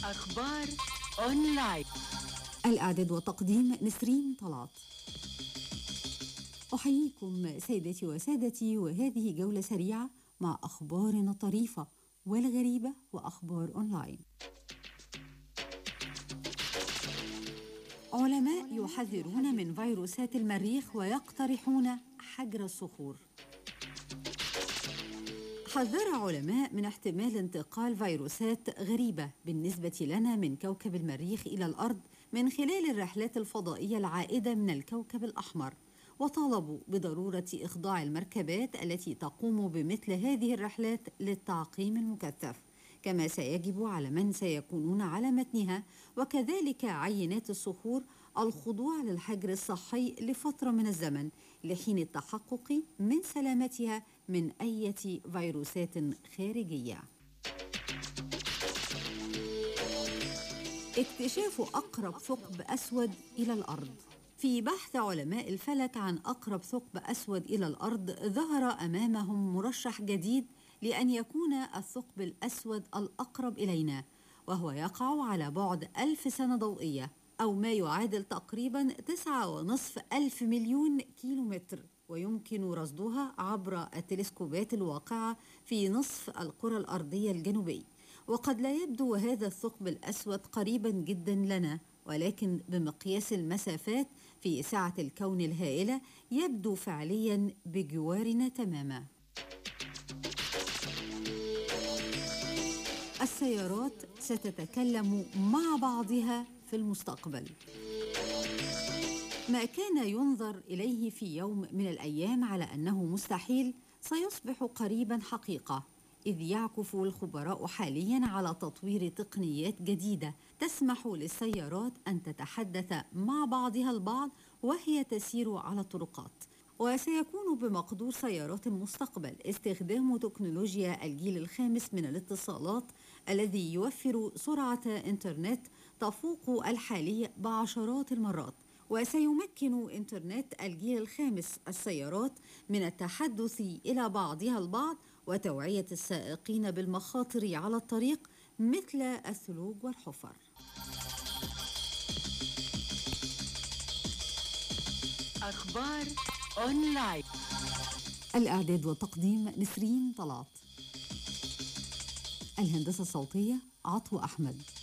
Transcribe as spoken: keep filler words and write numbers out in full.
أخبار أونلاين. الإعداد والتقديم نسرين طلعت. أحييكم سيدتي وسادتي، وهذه جولة سريعة مع أخبارنا الطريفة والغريبة وأخبار أونلاين. علماء يحذرون من فيروسات المريخ ويقترحون حجر الصخور. حذر علماء من احتمال انتقال فيروسات غريبة بالنسبة لنا من كوكب المريخ إلى الأرض من خلال الرحلات الفضائية العائدة من الكوكب الأحمر، وطالبوا بضرورة إخضاع المركبات التي تقوم بمثل هذه الرحلات للتعقيم المكثف، كما سيجب على من سيكونون على متنها وكذلك عينات الصخور الخضوع للحجر الصحي لفترة من الزمن لحين التحقق من سلامتها من أي فيروسات خارجية. اكتشاف أقرب ثقب أسود إلى الأرض. في بحث علماء الفلك عن أقرب ثقب أسود إلى الأرض، ظهر أمامهم مرشح جديد لأن يكون الثقب الأسود الأقرب إلينا، وهو يقع على بعد ألف سنة ضوئية أو ما يعادل تقريبا تسعة ونصف ألف مليون كيلومتر، ويمكن رصدها عبر التلسكوبات الواقعة في نصف الكرة الأرضية الجنوبي. وقد لا يبدو هذا الثقب الأسود قريبا جدا لنا، ولكن بمقياس المسافات في سعة الكون الهائلة يبدو فعليا بجوارنا تماما. السيارات ستتكلم مع بعضها في المستقبل. ما كان ينظر إليه في يوم من الأيام على أنه مستحيل سيصبح قريبا حقيقة، إذ يعكف الخبراء حاليا على تطوير تقنيات جديدة تسمح للسيارات أن تتحدث مع بعضها البعض وهي تسير على الطرقات. وسيكون بمقدور سيارات المستقبل استخدام تكنولوجيا الجيل الخامس من الاتصالات الذي يوفر سرعة إنترنت تفوق الحالي بعشرات المرات. وسيمكن إنترنت الجيل الخامس السيارات من التحدث إلى بعضها البعض وتوعية السائقين بالمخاطر على الطريق مثل الثلوج والحفر. أخبار أونلاين. الإعداد والتقديم نسرين طلعت. الهندسة الصوتية عطو أحمد.